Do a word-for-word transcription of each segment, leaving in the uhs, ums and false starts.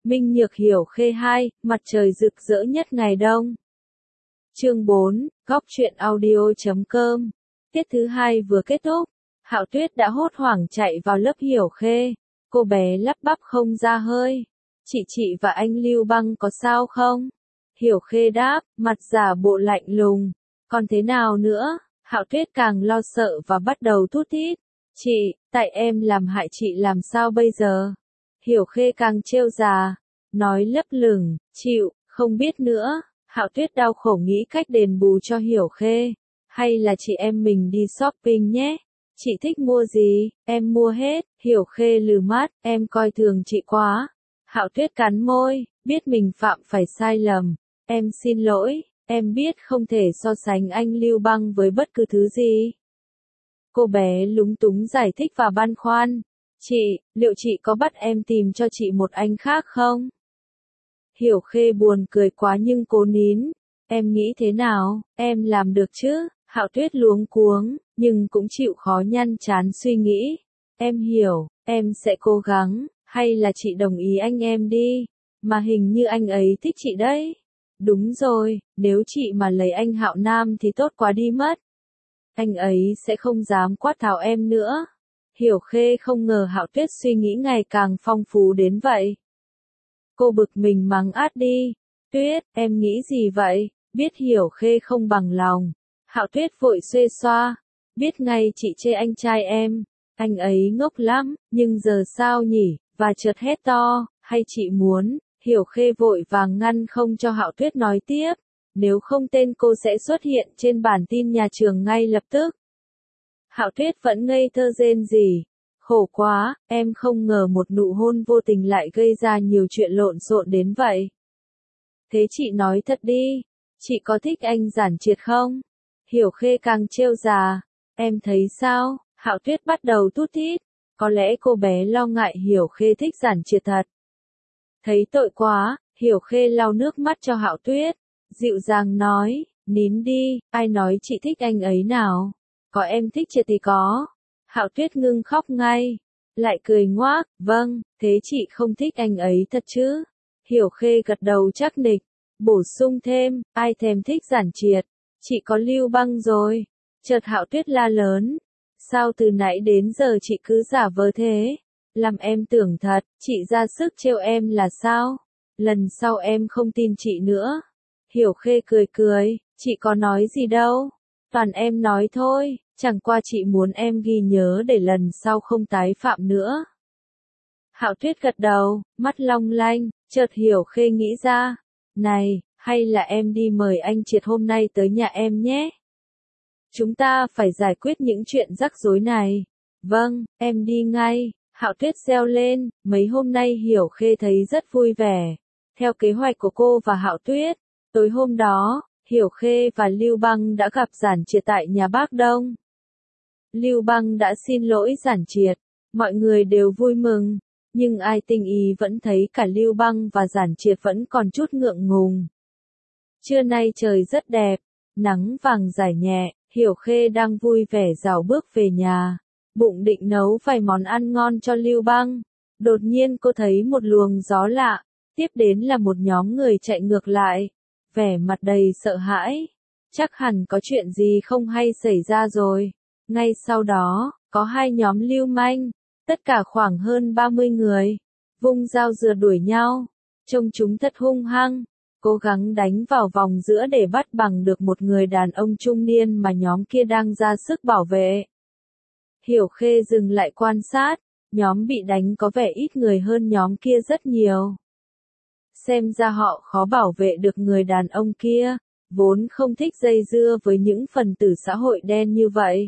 Minh Nhược Hiểu Khê hai, mặt trời rực rỡ nhất ngày đông. Chương bốn, góc truyện audio chấm com. Tiết thứ hai vừa kết thúc, Hạo Tuyết đã hốt hoảng chạy vào lớp Hiểu Khê. Cô bé lắp bắp không ra hơi. Chị chị và anh Lưu Băng có sao không? Hiểu Khê đáp, mặt giả bộ lạnh lùng. Còn thế nào nữa? Hạo Tuyết càng lo sợ và bắt đầu thút thít. Chị, tại em làm hại chị làm sao bây giờ? Hiểu Khê càng trêu già, nói lấp lửng, chịu, không biết nữa. Hạo Tuyết đau khổ nghĩ cách đền bù cho Hiểu Khê. Hay là chị em mình đi shopping nhé? Chị thích mua gì, em mua hết. Hiểu Khê lừ mắt, em coi thường chị quá. Hạo Tuyết cắn môi, biết mình phạm phải sai lầm. Em xin lỗi, em biết không thể so sánh anh Lưu Băng với bất cứ thứ gì. Cô bé lúng túng giải thích và băn khoăn. Chị, liệu chị có bắt em tìm cho chị một anh khác không? Hiểu Khê buồn cười quá nhưng cố nín. Em nghĩ thế nào, em làm được chứ? Hạo Tuyết luống cuống, nhưng cũng chịu khó nhăn chán suy nghĩ. Em hiểu, em sẽ cố gắng, hay là chị đồng ý anh em đi, mà hình như anh ấy thích chị đấy. Đúng rồi, nếu chị mà lấy anh Hạo Nam thì tốt quá đi mất. Anh ấy sẽ không dám quát tháo em nữa. Hiểu Khê không ngờ Hạo Tuyết suy nghĩ ngày càng phong phú đến vậy. Cô bực mình mắng át đi. Tuyết, em nghĩ gì vậy? Biết Hiểu Khê không bằng lòng. Hạo Tuyết vội xuê xoa. Biết ngay chị chê anh trai em. Anh ấy ngốc lắm, nhưng giờ sao nhỉ? Và chợt hét to, hay chị muốn? Hiểu Khê vội vàng ngăn không cho Hạo Tuyết nói tiếp. Nếu không tên cô sẽ xuất hiện trên bản tin nhà trường ngay lập tức. Hạo Tuyết vẫn ngây thơ rên rỉ. Khổ quá, em không ngờ một nụ hôn vô tình lại gây ra nhiều chuyện lộn xộn đến vậy. Thế chị nói thật đi, chị có thích anh Giản Triệt không? Hiểu Khê càng trêu già. Em thấy sao? Hạo Tuyết bắt đầu thút thít. Có lẽ cô bé lo ngại Hiểu Khê thích Giản Triệt thật. Thấy tội quá, Hiểu Khê lau nước mắt cho Hạo Tuyết. Dịu dàng nói, nín đi, ai nói chị thích anh ấy nào? Có em thích Triệt thì có. Hạo Tuyết ngưng khóc ngay. Lại cười ngoác, vâng, thế chị không thích anh ấy thật chứ? Hiểu Khê gật đầu chắc nịch. Bổ sung thêm, ai thèm thích Giản Triệt? Chị có Lưu Băng rồi. Chợt Hạo Tuyết la lớn. Sao từ nãy đến giờ chị cứ giả vờ thế? Làm em tưởng thật, chị ra sức trêu em là sao? Lần sau em không tin chị nữa. Hiểu Khê cười cười, chị có nói gì đâu. Toàn em nói thôi, chẳng qua chị muốn em ghi nhớ để lần sau không tái phạm nữa. Hạo Tuyết gật đầu, mắt long lanh, chợt Hiểu Khê nghĩ ra. Này, hay là em đi mời anh Triệt hôm nay tới nhà em nhé? Chúng ta phải giải quyết những chuyện rắc rối này. Vâng, em đi ngay. Hạo Tuyết reo lên, mấy hôm nay Hiểu Khê thấy rất vui vẻ. Theo kế hoạch của cô và Hạo Tuyết, tối hôm đó, Hiểu Khê và Lưu Băng đã gặp Giản Triệt tại nhà bác Đông. Lưu Băng đã xin lỗi Giản Triệt, mọi người đều vui mừng, nhưng ai tinh ý vẫn thấy cả Lưu Băng và Giản Triệt vẫn còn chút ngượng ngùng. Trưa nay trời rất đẹp, nắng vàng rải nhẹ, Hiểu Khê đang vui vẻ rảo bước về nhà, bụng định nấu vài món ăn ngon cho Lưu Băng. Đột nhiên cô thấy một luồng gió lạ, tiếp đến là một nhóm người chạy ngược lại, vẻ mặt đầy sợ hãi. Chắc hẳn có chuyện gì không hay xảy ra rồi. Ngay sau đó, có hai nhóm lưu manh, tất cả khoảng hơn ba mươi người, vung dao dựa đuổi nhau, trông chúng thật hung hăng, cố gắng đánh vào vòng giữa để bắt bằng được một người đàn ông trung niên mà nhóm kia đang ra sức bảo vệ. Hiểu Khê dừng lại quan sát, nhóm bị đánh có vẻ ít người hơn nhóm kia rất nhiều. Xem ra họ khó bảo vệ được người đàn ông kia, vốn không thích dây dưa với những phần tử xã hội đen như vậy.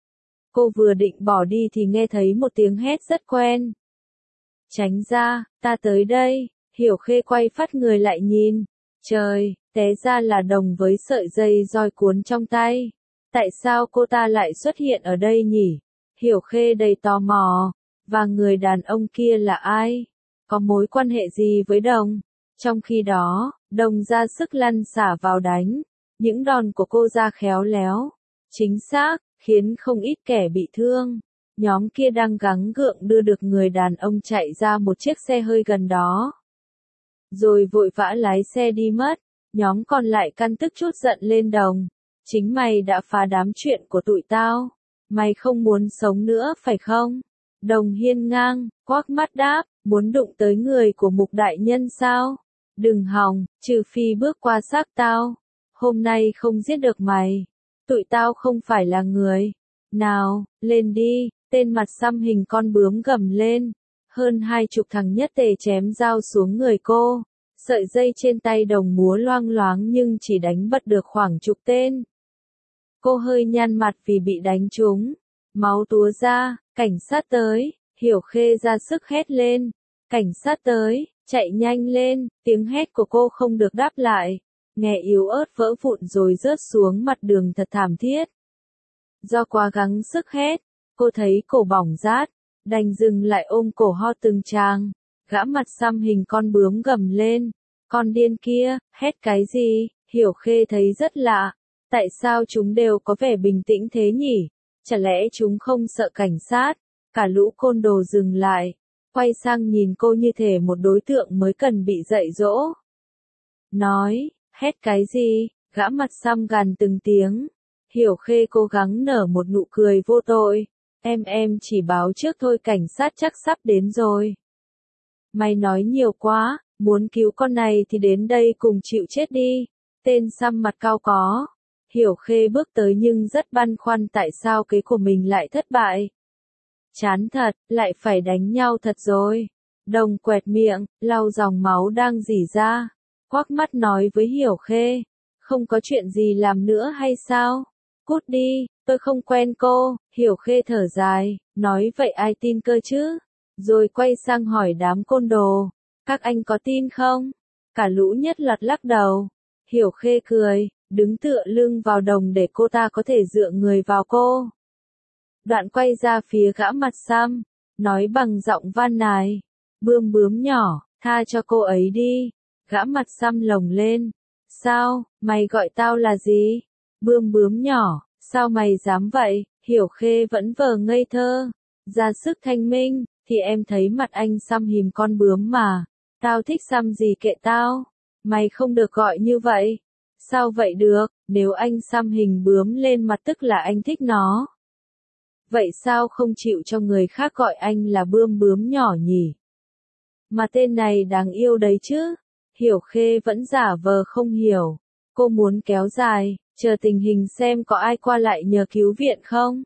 Cô vừa định bỏ đi thì nghe thấy một tiếng hét rất quen. Tránh ra, ta tới đây. Hiểu Khê quay phát người lại nhìn. Trời, té ra là Đồng với sợi dây roi cuốn trong tay. Tại sao cô ta lại xuất hiện ở đây nhỉ? Hiểu Khê đầy tò mò. Và người đàn ông kia là ai? Có mối quan hệ gì với Đồng? Trong khi đó, Đồng ra sức lăn xả vào đánh. Những đòn của cô ra khéo léo, chính xác, khiến không ít kẻ bị thương. Nhóm kia đang gắng gượng đưa được người đàn ông chạy ra một chiếc xe hơi gần đó. rồi vội vã lái xe đi mất. Nhóm còn lại căn tức chút giận lên Đồng. Chính mày đã phá đám chuyện của tụi tao. Mày không muốn sống nữa phải không? Đồng hiên ngang, quắc mắt đáp, muốn đụng tới người của Mục đại nhân sao? Đừng hòng, trừ phi bước qua xác tao. Hôm nay không giết được mày. Tụi tao không phải là người. Nào, lên đi, tên mặt xăm hình con bướm gầm lên. Hơn hai chục thằng nhất tề chém dao xuống người cô. Sợi dây trên tay Đồng múa loang loáng nhưng chỉ đánh bật được khoảng chục tên. Cô hơi nhăn mặt vì bị đánh trúng. Máu túa ra, cảnh sát tới, Hiểu Khê ra sức hét lên. Cảnh sát tới, chạy nhanh lên, tiếng hét của cô không được đáp lại. Nghe yếu ớt vỡ vụn rồi rớt xuống mặt đường thật thảm thiết. Do quá gắng sức hét, cô thấy cổ bỏng rát, đành dừng lại ôm cổ ho từng tràng. Gã mặt xăm hình con bướm gầm lên. Con điên kia, hét cái gì? Hiểu Khê thấy rất lạ. Tại sao chúng đều có vẻ bình tĩnh thế nhỉ? Chả lẽ chúng không sợ cảnh sát? Cả lũ côn đồ dừng lại, quay sang nhìn cô như thể một đối tượng mới cần bị dạy dỗ. Nói, hét cái gì? Gã mặt xăm gằn từng tiếng. Hiểu Khê cố gắng nở một nụ cười vô tội. Em em chỉ báo trước thôi, cảnh sát chắc sắp đến rồi. Mày nói nhiều quá, muốn cứu con này thì đến đây cùng chịu chết đi. Tên xăm mặt cao có. Hiểu Khê bước tới nhưng rất băn khoăn tại sao kế của mình lại thất bại. Chán thật, lại phải đánh nhau thật rồi. Đồng quẹt miệng, lau dòng máu đang rỉ ra. Quắc mắt nói với Hiểu Khê. Không có chuyện gì làm nữa hay sao? Cút đi, tôi không quen cô. Hiểu Khê thở dài, nói vậy ai tin cơ chứ? Rồi quay sang hỏi đám côn đồ. Các anh có tin không? Cả lũ nhất loạt lắc đầu. Hiểu Khê cười, đứng tựa lưng vào Đồng để cô ta có thể dựa người vào cô. Đoạn quay ra phía gã mặt xăm, nói bằng giọng van nài. Bươm bướm nhỏ, tha cho cô ấy đi. Gã mặt xăm lồng lên. Sao, mày gọi tao là gì? Bươm bướm nhỏ, sao mày dám vậy? Hiểu Khê vẫn vờ ngây thơ. Ra sức thanh minh, thì em thấy mặt anh xăm hình con bướm mà. Tao thích xăm gì kệ tao. Mày không được gọi như vậy. Sao vậy được, nếu anh xăm hình bướm lên mặt tức là anh thích nó. Vậy sao không chịu cho người khác gọi anh là bươm bướm nhỏ nhỉ? Mà tên này đáng yêu đấy chứ. Hiểu Khê vẫn giả vờ không hiểu. Cô muốn kéo dài, chờ tình hình xem có ai qua lại nhờ cứu viện không.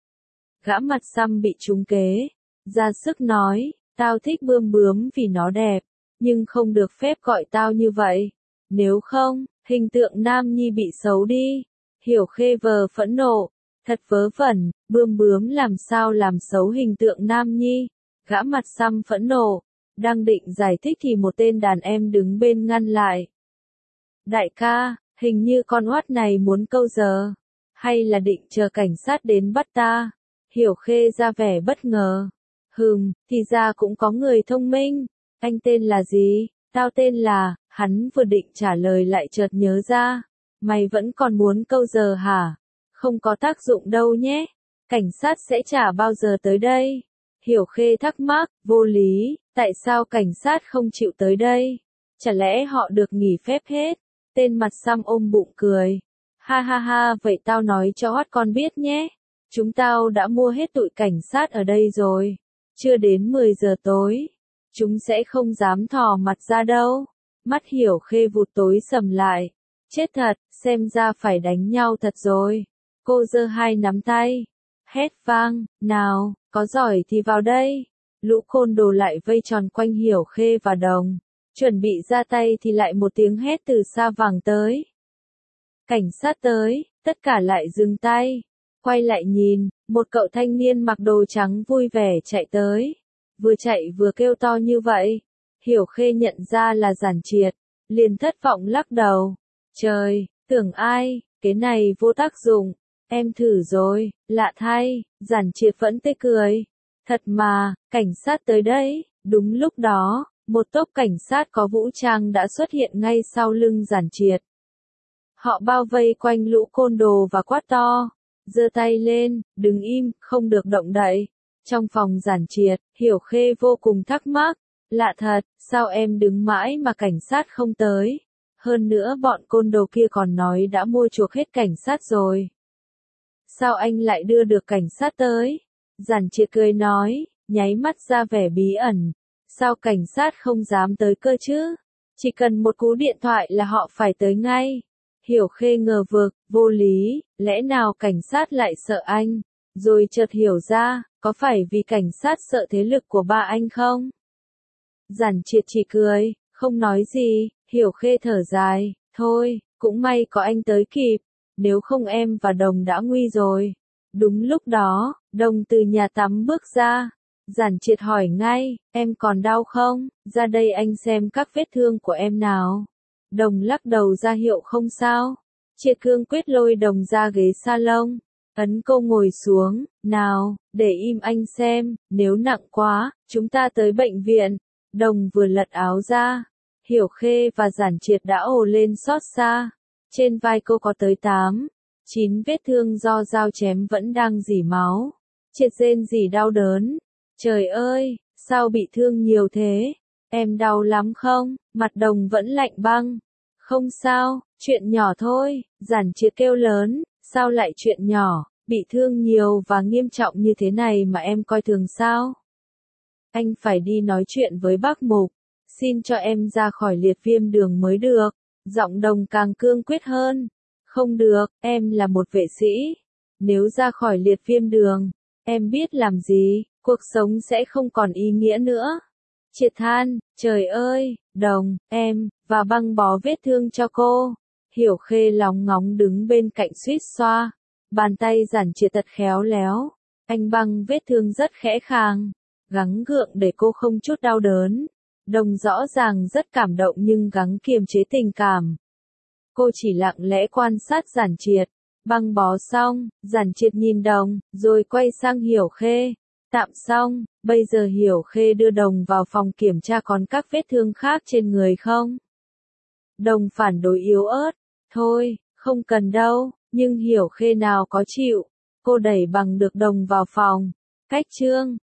Gã mặt xăm bị trúng kế. Ra sức nói, tao thích bươm bướm vì nó đẹp, nhưng không được phép gọi tao như vậy. Nếu không, hình tượng nam nhi bị xấu đi. Hiểu Khê vờ phẫn nộ. Thật vớ vẩn, bươm bướm làm sao làm xấu hình tượng nam nhi. Gã mặt xăm phẫn nộ. Đang định giải thích thì một tên đàn em đứng bên ngăn lại. Đại ca, hình như con oát này muốn câu giờ. Hay là định chờ cảnh sát đến bắt ta? Hiểu Khê ra vẻ bất ngờ. Hừm, thì ra cũng có người thông minh. Anh tên là gì? Tao tên là, hắn vừa định trả lời lại chợt nhớ ra. Mày vẫn còn muốn câu giờ hả? Không có tác dụng đâu nhé. Cảnh sát sẽ chả bao giờ tới đây. Hiểu Khê thắc mắc, vô lý, tại sao cảnh sát không chịu tới đây? Chả lẽ họ được nghỉ phép hết? Tên mặt xăm ôm bụng cười. Ha ha ha, vậy tao nói cho hót con biết nhé. Chúng tao đã mua hết tụi cảnh sát ở đây rồi. Chưa đến mười giờ tối. Chúng sẽ không dám thò mặt ra đâu. Mắt Hiểu Khê vụt tối sầm lại. Chết thật, xem ra phải đánh nhau thật rồi. Cô giơ hai nắm tay. Hét vang, nào, có giỏi thì vào đây. Lũ côn đồ lại vây tròn quanh Hiểu Khê và Đồng. Chuẩn bị ra tay thì lại một tiếng hét từ xa vẳng tới. Cảnh sát tới, tất cả lại dừng tay. Quay lại nhìn, một cậu thanh niên mặc đồ trắng vui vẻ chạy tới. Vừa chạy vừa kêu to như vậy. Hiểu Khê nhận ra là Giản Triệt. Liền thất vọng lắc đầu. Trời, tưởng ai, cái này vô tác dụng. Em thử rồi, lạ thay. Giản Triệt vẫn tê cười. Thật mà, cảnh sát tới đấy. Đúng lúc đó, một tốp cảnh sát có vũ trang đã xuất hiện ngay sau lưng Giản Triệt. Họ bao vây quanh lũ côn đồ và quát to. Giơ tay lên, đứng im, không được động đậy. Trong phòng Giản Triệt, Hiểu Khê vô cùng thắc mắc. Lạ thật, sao em đứng mãi mà cảnh sát không tới? Hơn nữa bọn côn đồ kia còn nói đã mua chuộc hết cảnh sát rồi. Sao anh lại đưa được cảnh sát tới? Giản Triệt cười nói, nháy mắt ra vẻ bí ẩn. Sao cảnh sát không dám tới cơ chứ? Chỉ cần một cú điện thoại là họ phải tới ngay. Hiểu Khê ngờ vực, vô lý, lẽ nào cảnh sát lại sợ anh? Rồi chợt hiểu ra, có phải vì cảnh sát sợ thế lực của ba anh không? Giản Triệt chỉ cười, không nói gì. Hiểu Khê thở dài, thôi, cũng may có anh tới kịp, nếu không em và Đồng đã nguy rồi. Đúng lúc đó, Đồng từ nhà tắm bước ra. Giản Triệt hỏi ngay, em còn đau không? Ra đây anh xem các vết thương của em nào. Đồng lắc đầu ra hiệu không sao. Triệt cương quyết lôi Đồng ra ghế salon, ấn cô ngồi xuống, nào, để im anh xem, nếu nặng quá, chúng ta tới bệnh viện. Đồng vừa lật áo ra. Hiểu Khê và Giản Triệt đã ồ lên xót xa. Trên vai cô có tới tám, chín vết thương do dao chém vẫn đang rỉ máu. Triệt rên rỉ đau đớn. Trời ơi, sao bị thương nhiều thế? Em đau lắm không? Mặt Đồng vẫn lạnh băng. Không sao, chuyện nhỏ thôi. Giản Triệt kêu lớn, sao lại chuyện nhỏ, bị thương nhiều và nghiêm trọng như thế này mà em coi thường sao? Anh phải đi nói chuyện với bác Mục. Xin cho em ra khỏi liệt viêm đường mới được. Giọng Đồng càng cương quyết hơn. Không được, em là một vệ sĩ. Nếu ra khỏi liệt viêm đường, em biết làm gì, cuộc sống sẽ không còn ý nghĩa nữa. Triệt than, trời ơi, Đồng, em, và băng bó vết thương cho cô. Hiểu Khê lóng ngóng đứng bên cạnh suýt xoa. Bàn tay Giản Triệt thật khéo léo. Anh băng vết thương rất khẽ khàng, gắng gượng để cô không chút đau đớn. Đồng rõ ràng rất cảm động nhưng gắng kiềm chế tình cảm. Cô chỉ lặng lẽ quan sát Giản Triệt. Băng bó xong, Giản Triệt nhìn Đồng, rồi quay sang Hiểu Khê. Tạm xong, bây giờ Hiểu Khê đưa Đồng vào phòng kiểm tra còn các vết thương khác trên người không? Đồng phản đối yếu ớt. Thôi, không cần đâu, nhưng Hiểu Khê nào có chịu. Cô đẩy bằng được Đồng vào phòng. Cách trương,